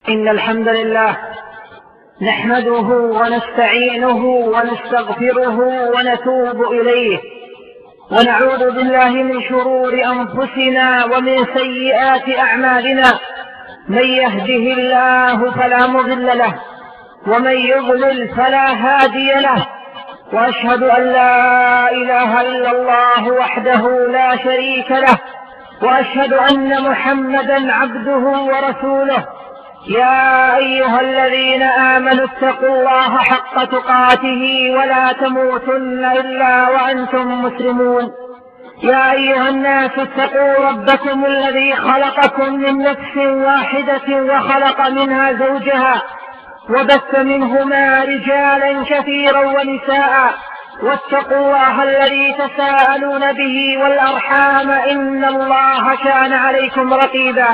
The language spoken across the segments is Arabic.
إن الحمد لله نحمده ونستعينه ونستغفره ونتوب إليه، ونعوذ بالله من شرور أنفسنا ومن سيئات أعمالنا. من يهده الله فلا مضل له، ومن يضلل فلا هادي له، وأشهد أن لا إله إلا الله وحده لا شريك له، وأشهد أن محمدا عبده ورسوله. يا أيها الذين آمنوا اتقوا الله حق تقاته ولا تموتن إلا وأنتم مسلمون. يا أيها الناس اتقوا ربكم الذي خلقكم من نفس واحدة وخلق منها زوجها، وبث منهما رجالا كثيرا ونساء، واتقوا الله الذي تساءلون به والأرحام إن الله كان عليكم رقيبا.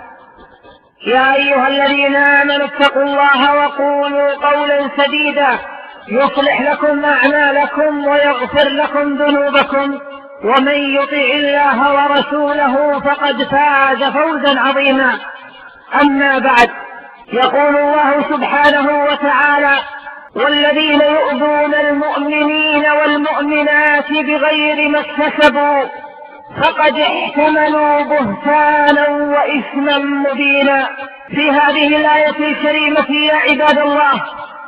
يا أيها الذين آمنوا اتقوا الله وقولوا قولا سديدا يصلح لكم أعمالكم ويغفر لكم ذنوبكم، ومن يطع الله ورسوله فقد فاز فوزا عظيما. أما بعد، يقول الله سبحانه وتعالى: والذين يؤذون المؤمنين والمؤمنات بغير ما اكتسبوا فقد احتملوا بهتانا وإثما مبينا. في هذه الآية الكريمة يا عباد الله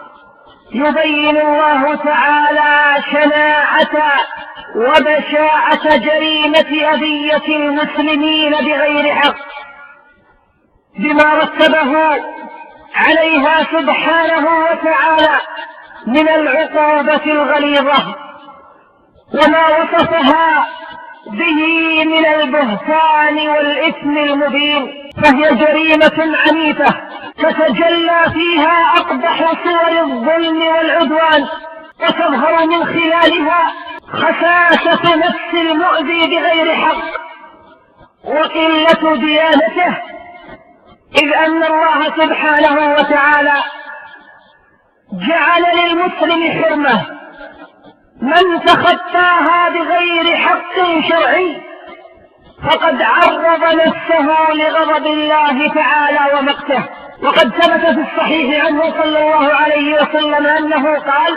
يبين الله تعالى شناعة وبشاعة جريمة أذية المسلمين بغير حق بما رتبه عليها سبحانه وتعالى من العقوبة الغليظة، وما وصفها به من البهتان والإثم المبين. فهي جريمة عنيفة تتجلى فيها أقبح صور الظلم والعدوان، وتظهر من خلالها خساسة نفس المؤذي بغير حق وقلة ديانته، إذ أن الله سبحانه وتعالى جعل للمسلم حرمة من تخطاها بغير حق شرعي فقد عرض نفسه لغضب الله تعالى ومقته. وقد ثبت في الصحيح عنه صلى الله عليه وسلم أنه قال: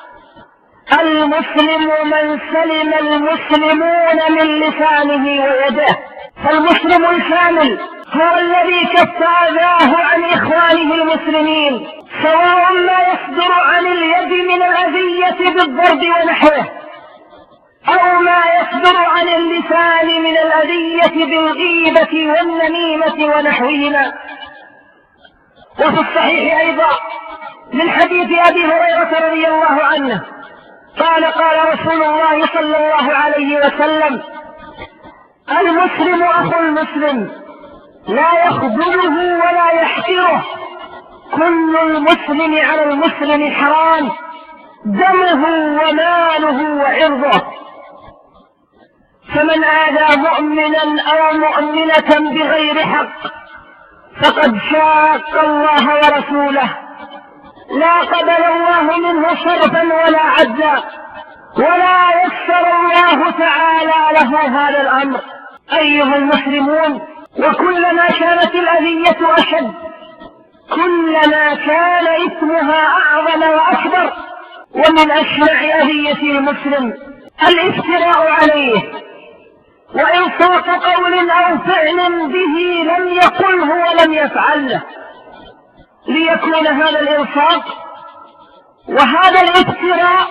المسلم من سلم المسلمون من لسانه ويده. فالمسلم الكامل هو الذي كف أذاه عن إخوانه المسلمين، سواء ما يصدر عن اليد من الأذية بالضرب ونحوه، أو ما يصدر عن اللسان من الأذية بالغيبة والنميمة ونحوهما. وفي الصحيح أيضا من حديث أبي هريرة رضي الله عنه قال: قال رسول الله صلى الله عليه وسلم: المسلم أخو المسلم لا يخذله ولا يحقره، كل المسلم على المسلم حرام، دمه وماله وعرضه. فمن آذى مؤمنا أو مؤمنة بغير حق فقد شاق الله ورسوله، لا قبل الله منه صرفا ولا عدلا، ولا يسر الله تعالى له هذا الأمر. أيها المسلمون، وكلما كانت الأذية أشد كلما كان إثمها أعظم وأكبر. ومن أشنع أذية المسلم الافتراء عليه وإلصاق قول أو فعل به لم يقله ولم يفعله، ليكون هذا الإلصاق وهذا الافتراء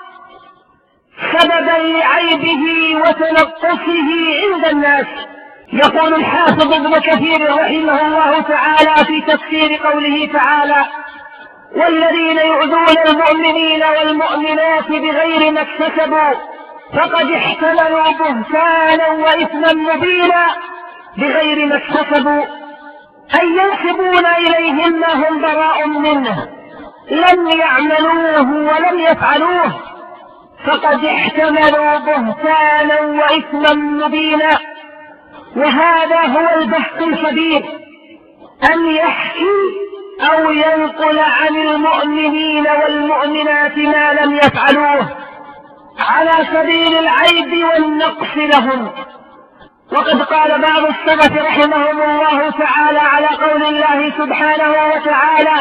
سببا لعيبه وتنقصه عند الناس. يقول الحافظ ابن كثير رحمه الله تعالى في تفسير قوله تعالى: والذين يؤذون المؤمنين والمؤمنات بغير ما اكتسبوا فقد احتملوا بهتانا وإثما مبينا. بغير ما اكتسبوا أي ينسبون إليهم ما هم براء منه، لم يعملوه ولم يفعلوه، فقد احتملوا بهتانا وإثما مبينا. وهذا هو البحث الكبير، أن يحكي أو ينقل عن المؤمنين والمؤمنات ما لم يفعلوه على سبيل العيب والنقص لهم، وقد قال بعض السلف رحمهم الله تعالى على قول الله سبحانه وتعالى: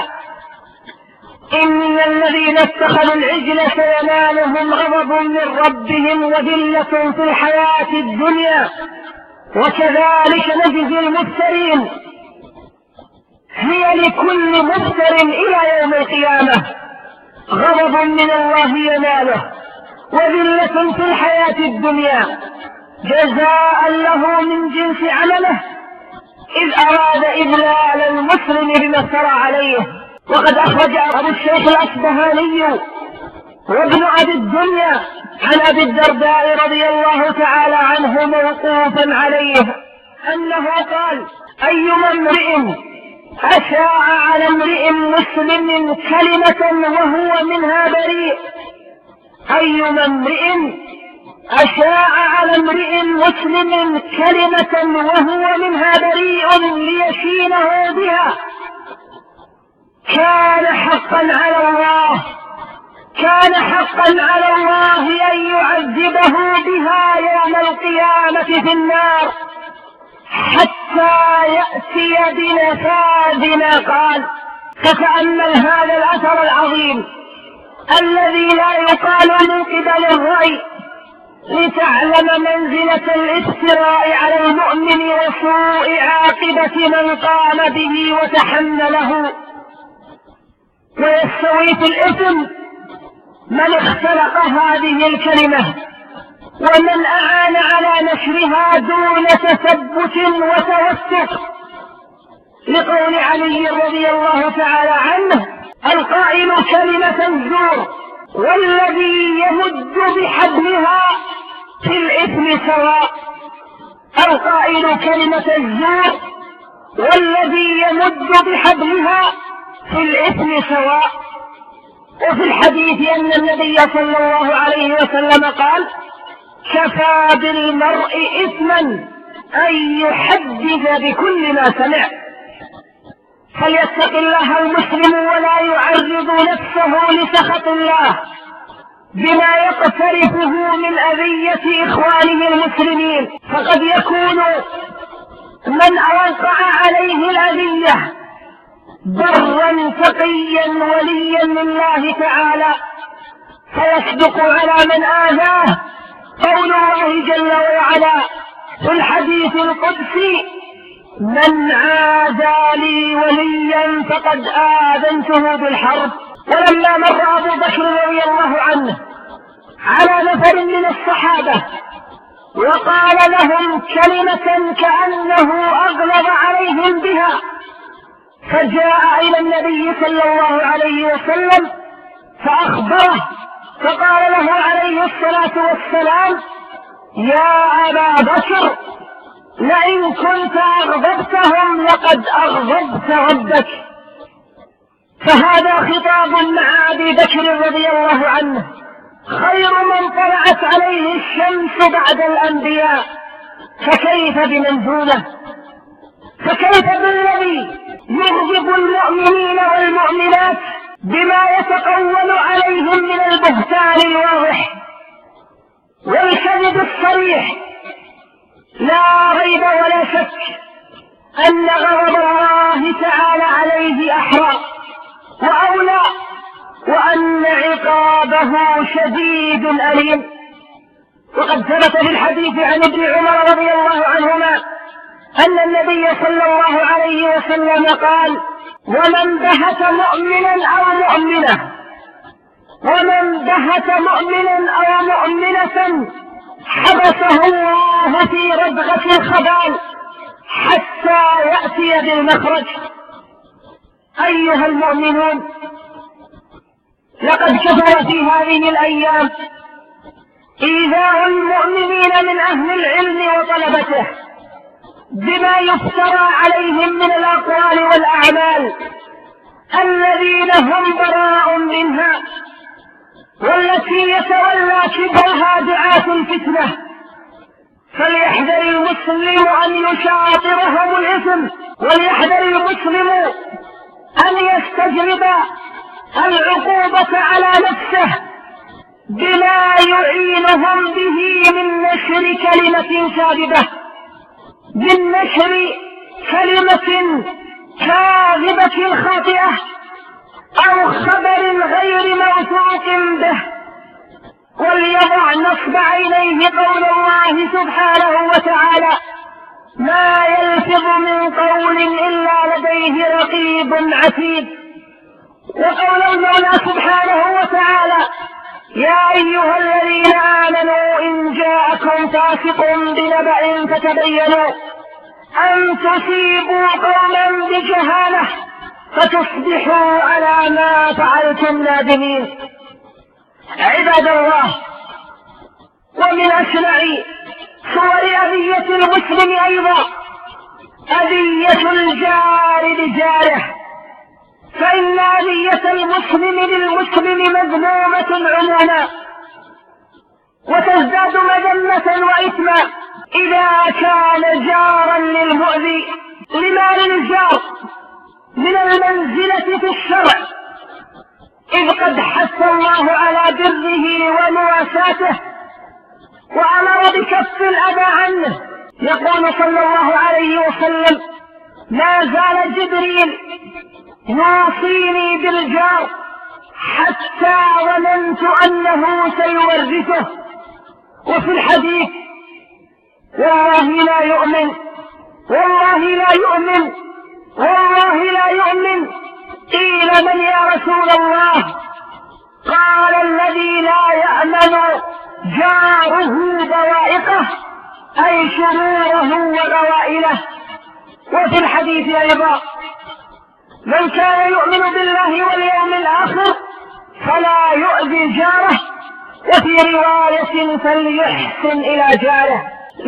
إن الذين اتخذوا العجل سينالهم غضب من ربهم وذلة في الحياة الدنيا وكذلك نجزي المفترين. هي لكل مفتر إلى يوم القيامة غضب من الله يناله وذلة في الحياة الدنيا جزاء له من جنس عمله، إذ أراد إذلال المسلم بما افترى عليه. وقد أخرج أبو الشيخ الأصبهاني وابن أبي الدنيا عن أبي الدرداء رضي الله تعالى عنه موقوفا عليه أنه قال: أيما امرئ أشاع على امرئ مسلم كلمة وهو منها بريء، أيما امرئ أشاع على امرئ مسلم كلمة وهو منها بريء ليشينه بها، كان حقا على الله أن يعذبه بها يوم القيامة في النار حتى يأتي بنفاذ ما قال. فتأمل هذا الأثر العظيم الذي لا يقال من قبل الرأي لتعلم منزلة الافتراء على المؤمن وسوء عاقبة من قام به وتحمله. ويستوي في الإثم من اختلق هذه الكلمة ومن أعان على نشرها دون تثبت وتوثق، لقول علي رضي الله تعالى عنه: القائل كلمة الزور والذي يمد بحبلها في الإثم سواء. القائل كلمة الزور والذي يمد بحبلها في الإثم سواء. وفي الحديث أن النبي صلى الله عليه وسلم قال: كفى بالمرء إثما أن يحدث بكل ما سمع. فليتق الله المسلم ولا يعرض نفسه لسخط الله بما يقترفه من أذية إخوانه المسلمين، فقد يكون من أوقع عليه الأذية برا تقيا وليا لله تعالى، فيصدق على من آذاه قول الله جل وعلا في الحديث القدسي: من عادى لي وليا فقد آذنته بالحرب. ولما مر أبو بكر رضي الله عنه على نفر من الصحابة وقال لهم كلمة كأنه أغلظ عليهم بها، فجاء إلى النبي صلى الله عليه وسلم فأخبره، فقال له عليه الصلاة والسلام: يا أبا بكر، لئن كنت أغضبتهم لقد أغضبت ربك. فهذا خطاب مع أبي بكر رضي الله عنه، خير من طلعت عليه الشمس بعد الأنبياء، فكيف بمنزوله؟ فكيف بالذي يغضب المؤمنين والمؤمنات بما يتقول عليهم من البهتان الواضح والكذب الصريح؟ لا ريب ولا شك أن غضب الله تعالى عليه أحرى وأولى، وأن عقابه شديد أليم. وقد ثبت في الحديث عن ابن عمر رضي الله عنهما أن النبي صلى الله عليه وسلم قال: ومن بهت مؤمنا أو مؤمنة حبسه الله في ردغة الخبال حتى يأتي بالمخرج. أيها المؤمنون، لقد كثر في هذه الأيام إيذاء المؤمنين من أهل العلم وطلبته بما يفترى عليهم من الأقوال والأعمال الذين هم براء منها، والتي يتولى كبرها دعاة الفتنة. فليحذر المسلم أن يشاطرهم الإثم، وليحذر المسلم أن يستجلب العقوبة على نفسه بما يعينهم به من نشر كلمة كاذبة بالنشر كلمة كاذبة خاطئة أو خبر غير موثوق به، وليضع نصب عينيه قول الله سبحانه وتعالى: ما يلفظ من قول إلا لديه رقيب عتيد. وقول المولى سبحانه وتعالى: يا أيها الذين آمنوا إن جاءكم فاسق بنبأ فتبينوا أن تصيبوا قوما بجهالة فتصبحوا على ما فعلتم نادمين. عباد الله، ومن أشنع صور أذية المسلم أيضا أذية الجار لجاره، فإن أذية المسلم للمسلم مذمومة عموما، وتزداد مذمة وإثما إذا كان جارا للمؤذي لما للجار من المنزلة في الشرع، إذ قد حث الله على بره ومواساته وأمر بكف الأذى عنه. يقول صلى الله عليه وسلم: ما زال جبريل يوصيني بالجار حتى ظننت أنه سيورثه. وفي الحديث: والله لا يؤمن، والله لا يؤمن، والله لا يؤمن. قيل: من يا رسول الله؟ قال: الذي لا يأمن جاره بوائقه، أي شروره وغوائله. وفي الحديث أيضا: من كان يؤمن بالله واليوم الآخر فلا يؤذي جاره. وفي رواية: فليحسن إلى جاره.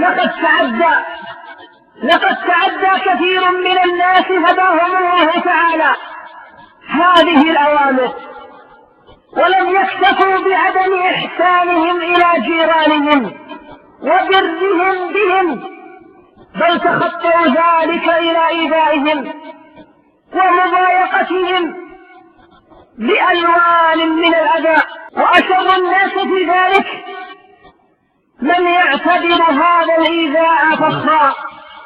لقد تعدى كثير من الناس هداهم الله تعالى هذه الأوامر، ولم يكتفوا بعدم إحسانهم إلى جيرانهم وبرهم بهم، بل تخطوا ذلك إلى إيذائهم ومضايقتهم بألوان من الأذى. وأشر الناس في ذلك من يعتبر هذا الإيذاء فخرا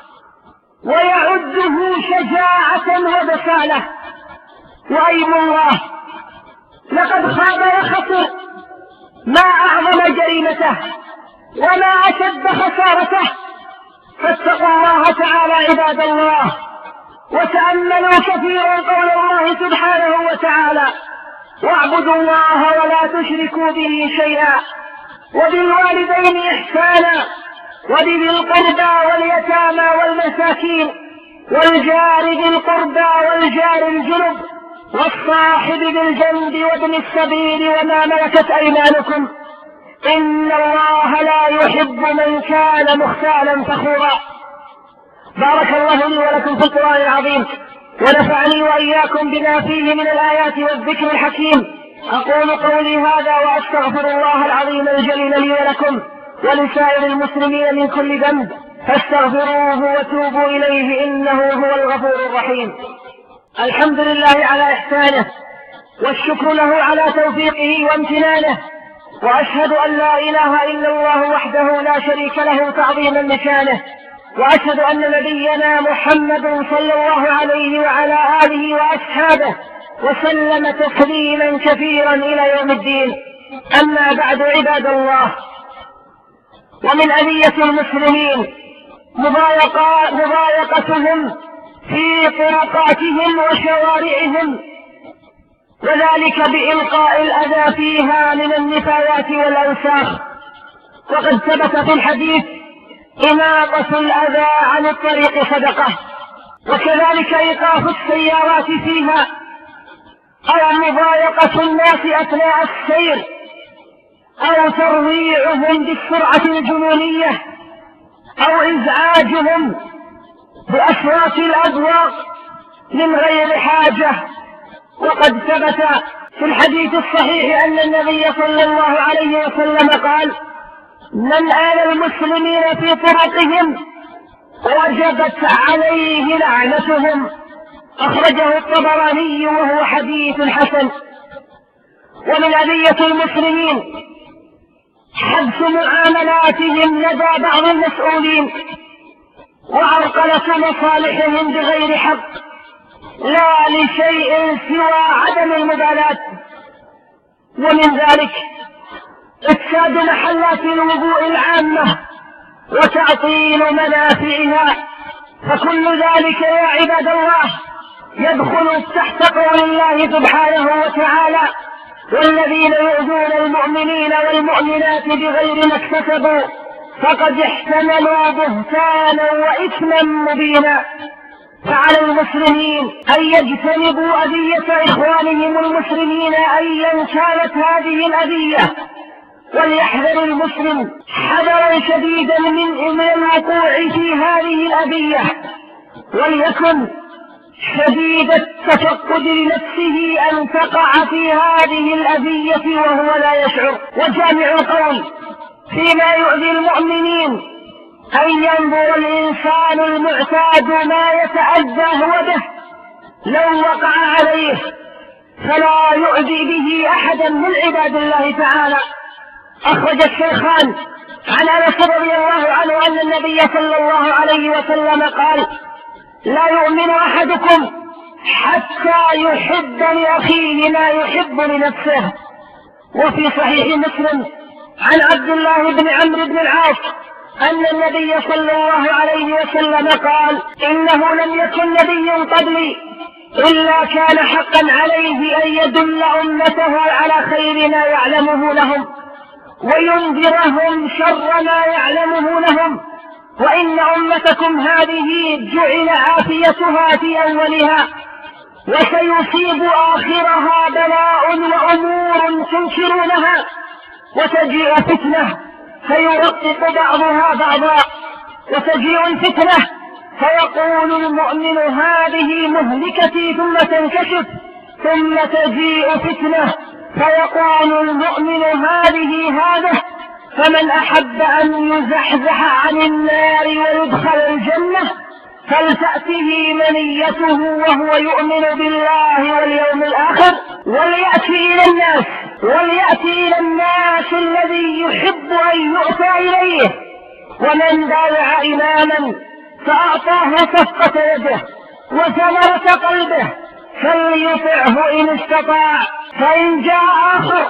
ويعده شجاعة وبسالة. وأيم الله، لقد خاب وخسر ما أعظم جريمته وما أشد خسارته. فاتقوا الله تعالى عباد الله، وتأملوا كثيرا قول الله سبحانه وتعالى: واعبدوا الله ولا تشركوا به شيئا وبالوالدين إحسانا وبذي القربى واليتامى والمساكين والجار ذي القربى والجار الجنب والصاحب بالجنب وابن السبيل وما ملكت أيمانكم إن الله لا يحب من كان مختالا فخورا. بارك الله لي ولكم في القرآن العظيم، ونفعني وإياكم بما فيه من الآيات والذكر الحكيم. أقول قولي هذا وأستغفر الله العظيم الجليل لي ولكم ولسائر المسلمين من كل ذنب، فاستغفروه وتوبوا إليه إنه هو الغفور الرحيم. الحمد لله على إحسانه، والشكر له على توفيقه وامتنانه، وأشهد أن لا إله إلا الله وحده لا شريك له تعظيما لشانه، وأشهد أن نبينا محمد صلى الله عليه وعلى آله وأصحابه وسلم تسليما كثيرا إلى يوم الدين. أما بعد عباد الله، ومن أذية المسلمين مضايقتهم في طرقاتهم وشوارعهم، وذلك بإلقاء الأذى فيها من النفايات والأوساخ. وقد ثبت في الحديث: إماطة الأذى عن الطريق صدقة. وكذلك إيقاف السيارات فيها، أو مضايقة الناس أثناء السير، أو ترويعهم بالسرعة الجنونية، أو إزعاجهم بأصوات الأذواق من غير حاجة. وقد ثبت في الحديث الصحيح أن النبي صلى الله عليه وسلم قال: من آل المسلمين في طرقهم وجبت عليه لعنتهم. أخرجه الطبراني وهو حديث حسن. ومن أذية المسلمين حبس معاملاتهم لدى بعض المسؤولين وعرقلة مصالحهم بغير حق، لا لشيء سوى عدم المبالاة. ومن ذلك إفساد محلات الوضوء العامة وتعطيل منافعها، فكل ذلك يا عباد الله يدخل تحت قول الله سبحانه وتعالى: والذين يؤذون المؤمنين والمؤمنات بغير ما اكتسبوا فقد احتملوا بهتانا وإثما مبينا. فعلى المسلمين أن يجتنبوا أذية إخوانهم المسلمين أيا كانت هذه الأذية، وليحذر المسلم حذرا شديدا من الوقوع في هذه الأذية، وليكن شديد التفقد لنفسه أن تقع في هذه الأذية وهو لا يشعر. وجامع القول فيما يؤذي المؤمنين أن ينظر الإنسان المعتاد ما يتأذى هو به لو وقع عليه، فلا يؤذي به أحدا من عباد الله تعالى. أخرج الشيخان عن أنس رضي الله عنه أن النبي صلى الله عليه وسلم قال: لا يؤمن أحدكم حتى يحب لأخيه ما يحب لنفسه. وفي صحيح مسلم عن عبد الله بن عمرو بن العاص أن النبي صلى الله عليه وسلم قال: إنه لم يكن نبي قبلي إلا كان حقا عليه أن يدل أمته على خير ما يعلمه لهم وينذرهم شر ما يعلمه لهم، وإن أمتكم هذه جعل عافيتها في أولها وسيصيب آخرها بلاء وأمور تنكرونها، وتجيء فتنة فيرقق بعضها بعضا، وتجيء الفتنة فيقول المؤمن: هذه مهلكتي، ثم تنكشف، ثم تجيء فتنة فيقول المؤمن: هذا. فمن أحب أن يزحزح عن النار ويدخل الجنة فلتأته منيته وهو يؤمن بالله واليوم الآخر وليأتي إلى الناس الذي يحب أن يؤتى إليه. ومن بايع إماما فأعطاه صفقة يده وثمرة قلبه فليطعه إن استطاع، فإن جاء آخر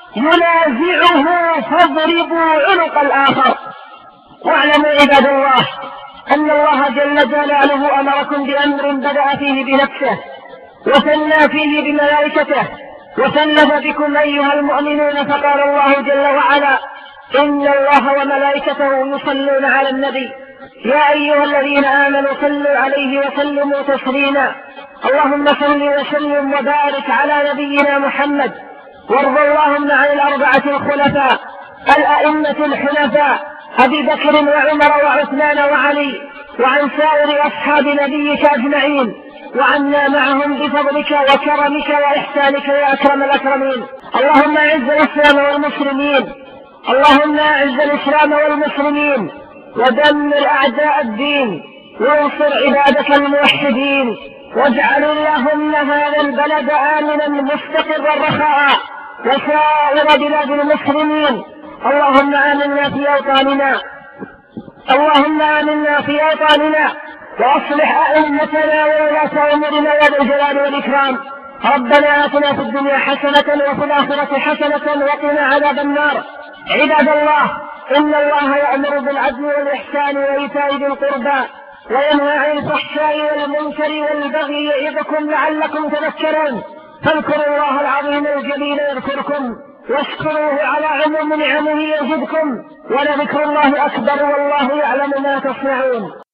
ينازعه فاضربوا عنق الآخر. واعلموا عباد الله أن الله جل جلاله أمركم بأمر بدأ فيه بنفسه وثنى فيه بملائكته وثلث بكم أيها المؤمنون، فقال الله جل وعلا: إن الله وملائكته يصلون على النبي يا أيها الذين آمنوا صلوا عليه وسلموا تسليما. اللهم صل وسلم وبارك على نبينا محمد، وارض اللهم عن الأربعة الخلفاء الأئمة الحنفاء أبي بكر وعمر وعثمان وعلي، وعن سائر أصحاب نبيك أجمعين، وعنا معهم بفضلك وكرمك وإحسانك يا أكرم الأكرمين. اللهم أعز الإسلام والمسلمين ودمر أعداء الدين وانصر عبادك الموحدين، واجعل اللهم هذا البلد آمنا مستقرا رخاء وسائر بلاد المسلمين. اللهم آمنا في أوطاننا وأصلح أئمتنا وولاة أمورنا يا ذا الجلال والإكرام. ربنا آتنا في الدنيا حسنة وفي الآخرة حسنة وقنا عذاب النار. عباد الله، إن الله يأمر بالعدل والإحسان وإيتاء ذي القربى وينهى عن الفحشاء والمنكر والبغي يعظكم لعلكم تذكرون. فاذكروا الله العظيم الجليل يذكركم واشكروه على عموم نعمه يزدكم، ولذكر الله أكبر والله يعلم ما تصنعون.